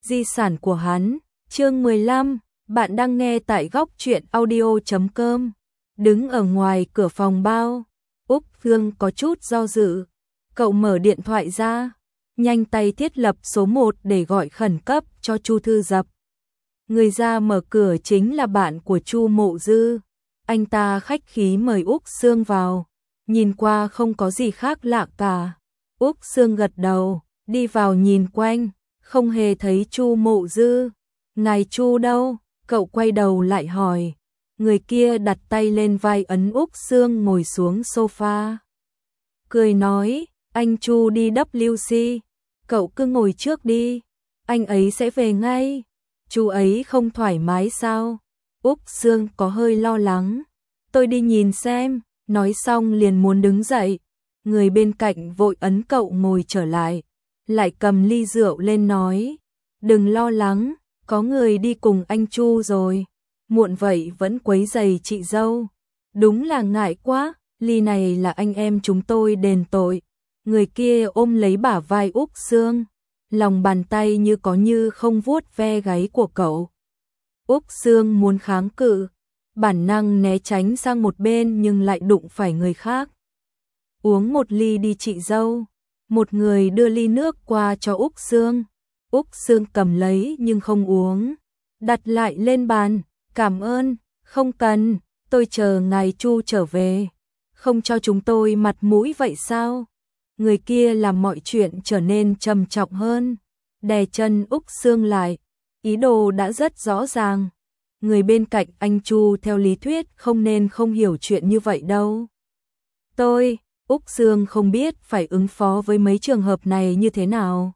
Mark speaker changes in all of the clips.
Speaker 1: di sản của hắn. Chương 15, bạn đang nghe tại góc truyện audio.com. Đứng ở ngoài cửa phòng bao, Úc Phương có chút do dự. Cậu mở điện thoại ra, nhanh tay thiết lập số 1 để gọi khẩn cấp cho Chu Thư Dập. Người ra mở cửa chính là bạn của Chu Mộ Dư. Anh ta khách khí mời Úc Sương vào, nhìn qua không có gì khác lạ cả. Úc Sương gật đầu, đi vào nhìn quanh, không hề thấy Chu Mộ Dư. Ngài Chu đâu? Cậu quay đầu lại hỏi. Người kia đặt tay lên vai ấn Úc Sương ngồi xuống sofa. Cười nói, anh Chu đi WC, cậu cứ ngồi trước đi, anh ấy sẽ về ngay. Chú ấy không thoải mái sao? Úc Sương có hơi lo lắng. Tôi đi nhìn xem, nói xong liền muốn đứng dậy. Người bên cạnh vội ấn cậu ngồi trở lại cầm ly rượu lên nói. Đừng lo lắng, có người đi cùng anh Chu rồi. Muộn vậy vẫn quấy rầy chị dâu. Đúng là ngại quá, ly này là anh em chúng tôi đền tội. Người kia ôm lấy bả vai Úc Sương, lòng bàn tay như có như không vuốt ve gáy của cậu. Úc Sương muốn kháng cự, bản năng né tránh sang một bên nhưng lại đụng phải người khác. Uống một ly đi chị dâu. Một người đưa ly nước qua cho Úc Sương. Úc Sương cầm lấy nhưng không uống, đặt lại lên bàn. Cảm ơn, không cần, tôi chờ ngài Chu trở về. Không cho chúng tôi mặt mũi vậy sao? Người kia làm mọi chuyện trở nên trầm trọng hơn, đè chân Úc Sương lại, ý đồ đã rất rõ ràng. Người bên cạnh anh Chu theo lý thuyết không nên không hiểu chuyện như vậy đâu. Úc Sương không biết phải ứng phó với mấy trường hợp này như thế nào.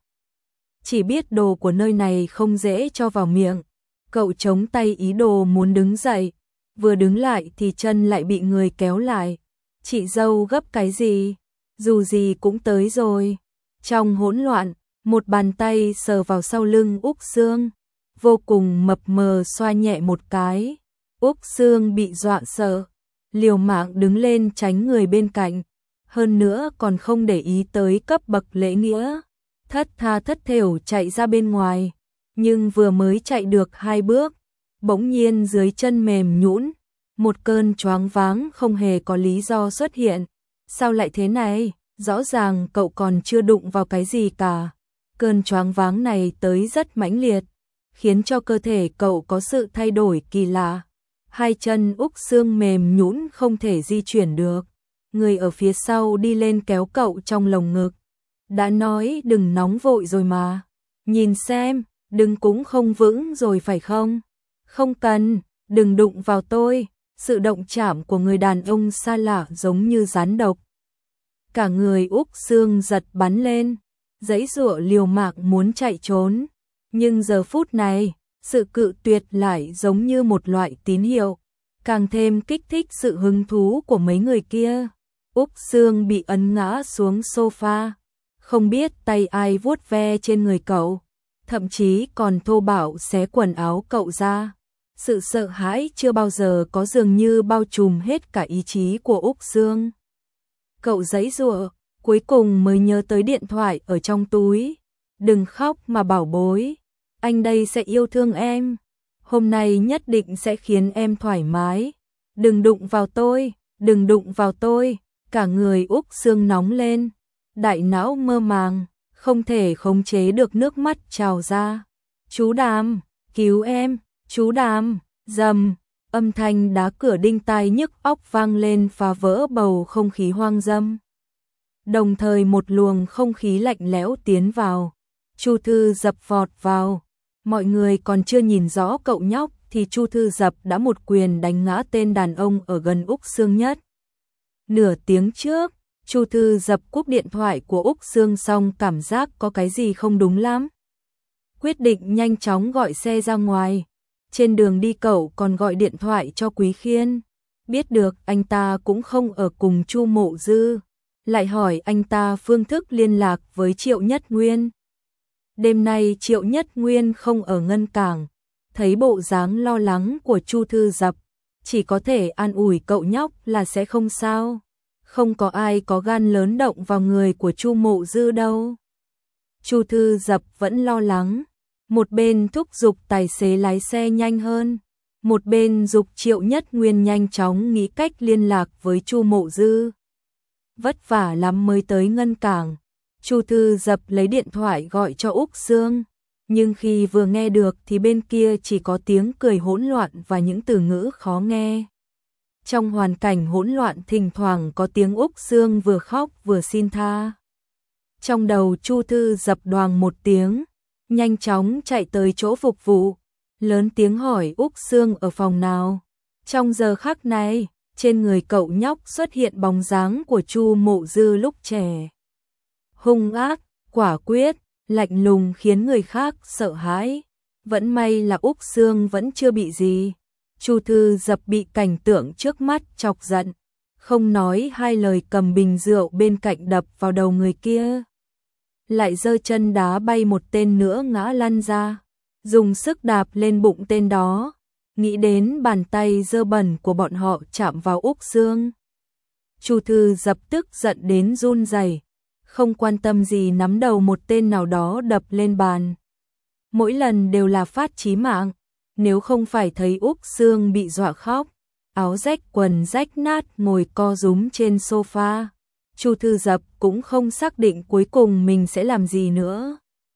Speaker 1: Chỉ biết đồ của nơi này không dễ cho vào miệng. Cậu chống tay ý đồ muốn đứng dậy, vừa đứng lại thì chân lại bị người kéo lại. Chị dâu gấp cái gì? Dù gì cũng tới rồi. Trong hỗn loạn, một bàn tay sờ vào sau lưng Úc Sương, vô cùng mập mờ xoa nhẹ một cái. Úc Sương bị dọa sợ, liều mạng đứng lên tránh người bên cạnh, hơn nữa còn không để ý tới cấp bậc lễ nghĩa, thất tha thất thểu chạy ra bên ngoài. Nhưng vừa mới chạy được 2 bước, bỗng nhiên dưới chân mềm nhũn, một cơn choáng váng không hề có lý do xuất hiện. Sao lại thế này? Rõ ràng cậu còn chưa đụng vào cái gì cả. Cơn choáng váng này tới rất mãnh liệt, khiến cho cơ thể cậu có sự thay đổi kỳ lạ. Hai chân Úc Sương mềm nhũn không thể di chuyển được. Người ở phía sau đi lên kéo cậu trong lồng ngực. Đã nói đừng nóng vội rồi mà. Nhìn xem, đừng cũng không vững rồi phải không? Không cần, đừng đụng vào tôi. Sự động chạm của người đàn ông xa lạ giống như rắn độc. Cả người Úc Sương giật bắn lên, giãy giụa liều mạng muốn chạy trốn. Nhưng giờ phút này, sự cự tuyệt lại giống như một loại tín hiệu, càng thêm kích thích sự hứng thú của mấy người kia. Úc Sương bị ấn ngã xuống sofa, không biết tay ai vuốt ve trên người cậu, thậm chí còn thô bạo xé quần áo cậu ra. Sự sợ hãi chưa bao giờ có dường như bao trùm hết cả ý chí của Úc Sương. Cậu giãy giụa, cuối cùng mới nhớ tới điện thoại ở trong túi. Đừng khóc mà bảo bối, anh đây sẽ yêu thương em. Hôm nay nhất định sẽ khiến em thoải mái. Đừng đụng vào tôi, đừng đụng vào tôi. Cả người Úc Sương nóng lên, đại não mơ màng, không thể khống chế được nước mắt trào ra. Chú Đàm, cứu em, chú Đàm, rầm, âm thanh đá cửa đinh tai nhức óc vang lên phá vỡ bầu không khí hoang dâm. Đồng thời một luồng không khí lạnh lẽo tiến vào. Chu Thư Dập vọt vào. Mọi người còn chưa nhìn rõ cậu nhóc thì Chu Thư Dập đã một quyền đánh ngã tên đàn ông ở gần Úc Sương nhất. Nửa tiếng trước, Chu Thư Dập cúp điện thoại của Úc Sương xong cảm giác có cái gì không đúng lắm. Quyết định nhanh chóng gọi xe ra ngoài. Trên đường đi cậu còn gọi điện thoại cho Quý Khiên. Biết được anh ta cũng không ở cùng Chu Mộ Dư, lại hỏi anh ta phương thức liên lạc với Triệu Nhất Nguyên. Đêm nay Triệu Nhất Nguyên không ở Ngân Cảng, thấy bộ dáng lo lắng của Chu Thư Dập, chỉ có thể an ủi cậu nhóc là sẽ không sao. Không có ai có gan lớn động vào người của Chu Mộ Dư đâu. Chu Thư Dập vẫn lo lắng, Một bên thúc giục tài xế lái xe nhanh hơn, một bên giục Triệu Nhất Nguyên nhanh chóng nghĩ cách liên lạc với Chu Mộ Dư. Vất vả lắm mới tới Ngân Cảng, Chu Thư Dập lấy điện thoại gọi cho Úc Sương, nhưng khi vừa nghe được thì bên kia chỉ có tiếng cười hỗn loạn và những từ ngữ khó nghe. Trong hoàn cảnh hỗn loạn thỉnh thoảng có tiếng Úc Sương vừa khóc vừa xin tha. Trong đầu Chu Thư Dập đoàng một tiếng, nhanh chóng chạy tới chỗ phục vụ, lớn tiếng hỏi Úc Sương ở phòng nào. Trong giờ khắc này, trên người cậu nhóc xuất hiện bóng dáng của Chu Mộ Dư lúc trẻ. Hung ác, quả quyết, lạnh lùng khiến người khác sợ hãi. Vẫn may là Úc Sương vẫn chưa bị gì. Chu Thư Dập bị cảnh tượng trước mắt chọc giận, không nói hai lời cầm bình rượu bên cạnh đập vào đầu người kia. Lại giơ chân đá bay một tên nữa ngã lăn ra, dùng sức đạp lên bụng tên đó, nghĩ đến bàn tay dơ bẩn của bọn họ chạm vào Úc Sương. Chu Thư Dập tức giận đến run rẩy, không quan tâm gì nắm đầu một tên nào đó đập lên bàn. Mỗi lần đều là phát chí mạng, nếu không phải thấy Úc Sương bị dọa khóc, áo rách quần rách nát ngồi co rúm trên sofa, Chu Thư Dập cũng không xác định cuối cùng mình sẽ làm gì nữa.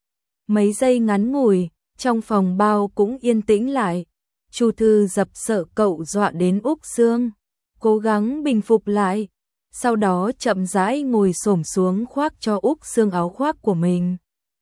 Speaker 1: Mấy giây ngắn ngủi, trong phòng bao cũng yên tĩnh lại. Chu Thư Dập sợ cậu dọa đến Úc Sương, cố gắng bình phục lại, sau đó chậm rãi ngồi xổm xuống khoác cho Úc Sương áo khoác của mình.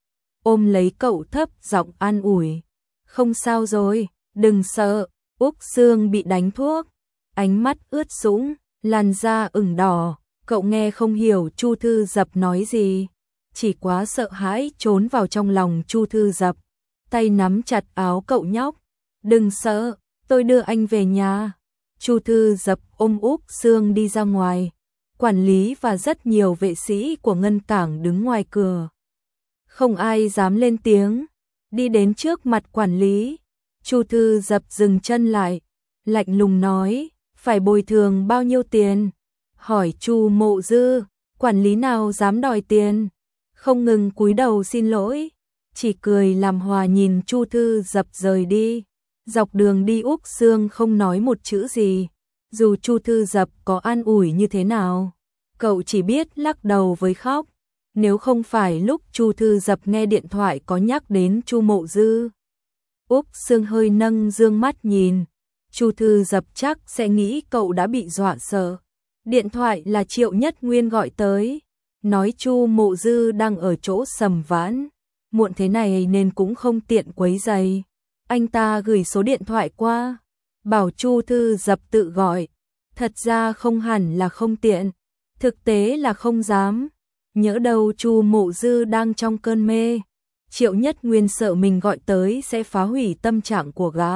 Speaker 1: Ôm lấy cậu thấp giọng an ủi, không sao rồi, đừng sợ. Úc Sương bị đánh thuốc, ánh mắt ướt sũng, làn da ửng đỏ, cậu nghe không hiểu Chu Thư Dập nói gì, chỉ quá sợ hãi trốn vào trong lòng Chu Thư Dập, tay nắm chặt áo cậu nhóc. Đừng sợ, tôi đưa anh về nhà. Chu Thư Dập ôm Úc Sương đi ra ngoài. Quản lý và rất nhiều vệ sĩ của Ngân Cảng đứng ngoài cửa. Không ai dám lên tiếng. Đi đến trước mặt quản lý, Chu Thư Dập dừng chân lại, lạnh lùng nói, phải bồi thường bao nhiêu tiền? Hỏi Chu Mộ Dư, quản lý nào dám đòi tiền? Không ngừng cúi đầu xin lỗi, chỉ cười làm hòa nhìn Chu Thư Dập rời đi. Dọc đường đi Úc Sương không nói một chữ gì, dù Chu Thư Dập có an ủi như thế nào, cậu chỉ biết lắc đầu với khóc. Nếu không phải lúc Chu Thư Dập nghe điện thoại có nhắc đến Chu Mộ Dư, Úc Sương hơi nâng dương mắt nhìn, Chu Thư Dập chắc sẽ nghĩ cậu đã bị dọa sợ. Điện thoại là Triệu Nhất Nguyên gọi tới, nói Chu Mộ Dư đang ở chỗ Sầm Vãn, muộn thế này nên cũng không tiện quấy rầy. Anh ta gửi số điện thoại qua, bảo Chu Thư Dập tự gọi. Thật ra không hẳn là không tiện, thực tế là không dám. Nhỡ đâu Chu Mộ Dư đang trong cơn mê, Triệu Nhất Nguyên sợ mình gọi tới sẽ phá hủy tâm trạng của gã.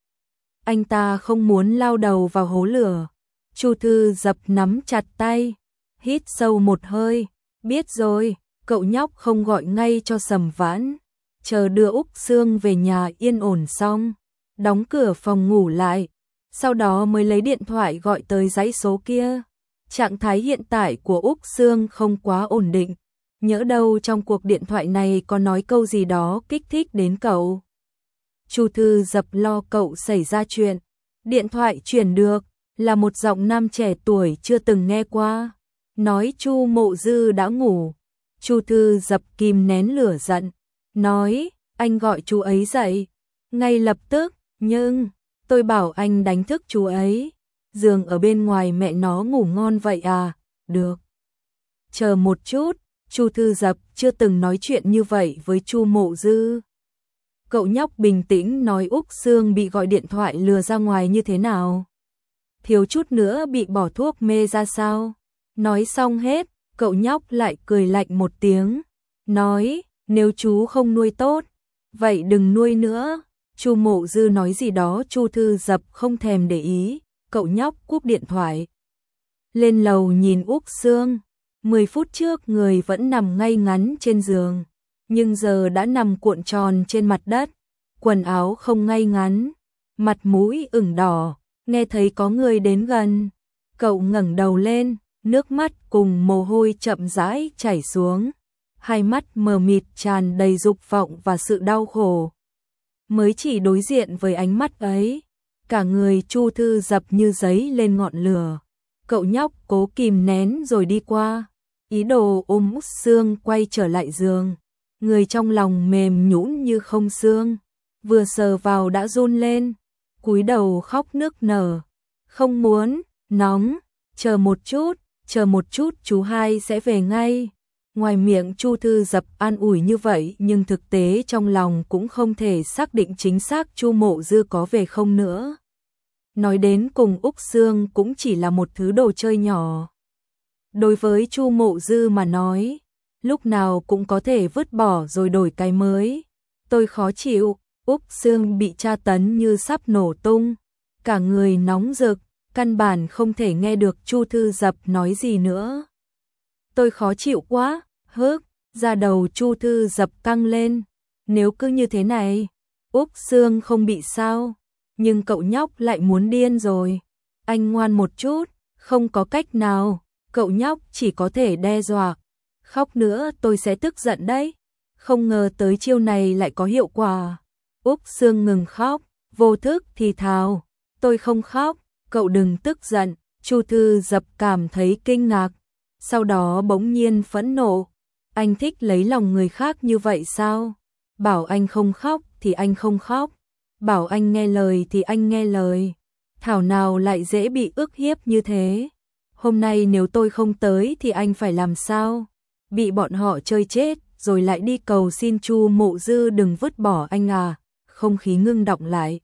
Speaker 1: Anh ta không muốn lao đầu vào hố lửa. Chu Thư Dập nắm chặt tay, hít sâu một hơi, biết rồi, cậu nhóc không gọi ngay cho Sầm Vãn, chờ đưa Úc Sương về nhà yên ổn xong, đóng cửa phòng ngủ lại, sau đó mới lấy điện thoại gọi tới dãy số kia. Trạng thái hiện tại của Úc Sương không quá ổn định, nhỡ đâu trong cuộc điện thoại này có nói câu gì đó kích thích đến cậu. Chu Thư Dập lo cậu xảy ra chuyện. Điện thoại chuyển được là một giọng nam trẻ tuổi chưa từng nghe qua, nói Chu Mộ Dư đã ngủ. Chu Thư Dập kìm nén lửa giận, nói, anh gọi chú ấy dậy ngay lập tức, nhưng tôi bảo anh đánh thức chú ấy. Giường ở bên ngoài mẹ nó ngủ ngon vậy à? Được. Chờ một chút, Chu Thư Dập chưa từng nói chuyện như vậy với Chu Mộ Dư. Cậu nhóc bình tĩnh nói Úc Sương bị gọi điện thoại lừa ra ngoài như thế nào? Thiếu chút nữa bị bỏ thuốc mê ra sao? Nói xong hết, cậu nhóc lại cười lạnh một tiếng, nói, nếu chú không nuôi tốt, vậy đừng nuôi nữa. Chu Mộ Dư nói gì đó Chu Thư Dập không thèm để ý, cậu nhóc cúp điện thoại. Lên lầu nhìn Úc Sương, 10 phút trước người vẫn nằm ngay ngắn trên giường, nhưng giờ đã nằm cuộn tròn trên mặt đất, quần áo không ngay ngắn, mặt mũi ửng đỏ, nghe thấy có người đến gần. Cậu ngẩng đầu lên, nước mắt cùng mồ hôi chậm rãi chảy xuống, hai mắt mờ mịt tràn đầy dục vọng và sự đau khổ. mới chỉ đối diện với ánh mắt ấy, cả người Chu Thư Dập như giấy lên ngọn lửa. Cậu nhóc cố kìm nén rồi đi qua, ý đồ ôm Úc Sương quay trở lại giường. Người trong lòng mềm nhũn như không xương, vừa sờ vào đã run lên, cúi đầu khóc nức nở. Không muốn, nóng, chờ một chút chú hai sẽ về ngay. Ngoài miệng Chu Thư Dập an ủi như vậy nhưng thực tế trong lòng cũng không thể xác định chính xác Chu Mộ Dư có về không nữa. Nói đến cùng Úc Sương cũng chỉ là một thứ đồ chơi nhỏ. Đối với Chu Mộ Dư mà nói, lúc nào cũng có thể vứt bỏ rồi đổi cái mới. Tôi khó chịu, Úc Sương bị tra tấn như sắp nổ tung, cả người nóng rực, căn bản không thể nghe được Chu Thư Dập nói gì nữa. Tôi khó chịu quá, da đầu Chu Thư Dập căng lên. Nếu cứ như thế này, Úc Sương không bị sao, nhưng cậu nhóc lại muốn điên rồi. Anh ngoan một chút, không có cách nào, cậu nhóc chỉ có thể đe dọa. Khóc nữa tôi sẽ tức giận đấy. Không ngờ tới chiêu này lại có hiệu quả. Úc Sương ngừng khóc, vô thức thì thào, tôi không khóc, cậu đừng tức giận. Chu Thư Dập cảm thấy kinh ngạc, sau đó bỗng nhiên phẫn nộ. Anh thích lấy lòng người khác như vậy sao? Bảo anh không khóc thì anh không khóc, bảo anh nghe lời thì anh nghe lời. Thảo nào lại dễ bị ức hiếp như thế. Hôm nay nếu tôi không tới thì anh phải làm sao? Bị bọn họ chơi chết rồi lại đi cầu xin Chu Mộ Dư đừng vứt bỏ anh à? Không khí ngưng đọng lại.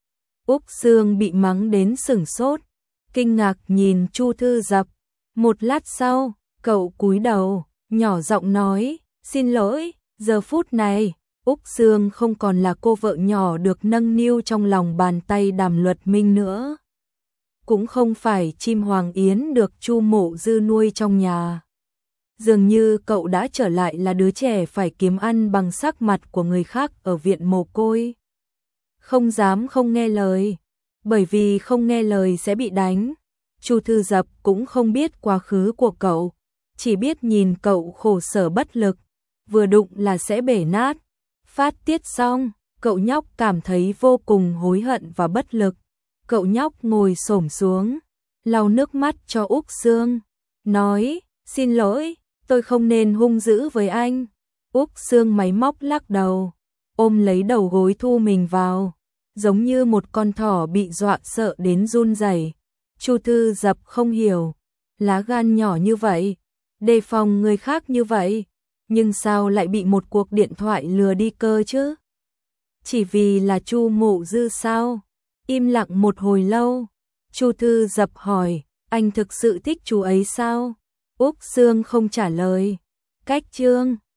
Speaker 1: Úc Sương bị mắng đến sửng sốt, kinh ngạc nhìn Chu Thư Dập. Một lát sau, cậu cúi đầu, nhỏ giọng nói, xin lỗi. Giờ phút này, Úc Sương không còn là cô vợ nhỏ được nâng niu trong lòng bàn tay Đàm Luật Minh nữa. Cũng không phải chim hoàng yến được Chu Mộ Dư nuôi trong nhà. Dường như cậu đã trở lại là đứa trẻ phải kiếm ăn bằng sắc mặt của người khác ở viện mồ côi. Không dám không nghe lời, bởi vì không nghe lời sẽ bị đánh. Chu Thư Dập cũng không biết quá khứ của cậu, chỉ biết nhìn cậu khổ sở bất lực, vừa đụng là sẽ bể nát. Phát tiết xong, cậu nhóc cảm thấy vô cùng hối hận và bất lực. Cậu nhóc ngồi xổm xuống, lau nước mắt cho Úc Sương, nói, xin lỗi, tôi không nên hung dữ với anh. Úc Sương máy móc lắc đầu, ôm lấy đầu gối thu mình vào, giống như một con thỏ bị dọa sợ đến run rẩy. Chu Thư Dập không hiểu, lá gan nhỏ như vậy, đề phòng người khác như vậy, nhưng sao lại bị một cuộc điện thoại lừa đi cơ chứ? Chỉ vì là Chu Mộ Dư sao? Im lặng một hồi lâu, Chu Thư Dập hỏi, anh thực sự thích chú ấy sao? Úc Sương không trả lời. Cách chương